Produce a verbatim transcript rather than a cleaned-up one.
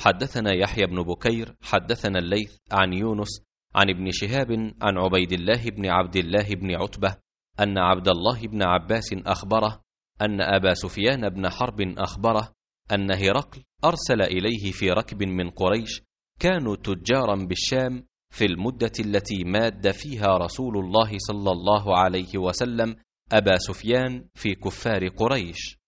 حدثنا يحيى بن بكير حدثنا الليث عن يونس عن ابن شهاب عن عبيد الله بن عبد الله بن عتبة أن عبد الله بن عباس أخبره أن أبا سفيان بن حرب أخبره أن هرقل أرسل إليه في ركب من قريش كانوا تجارا بالشام في المدة التي ماد فيها رسول الله صلى الله عليه وسلم أبا سفيان في كفار قريش،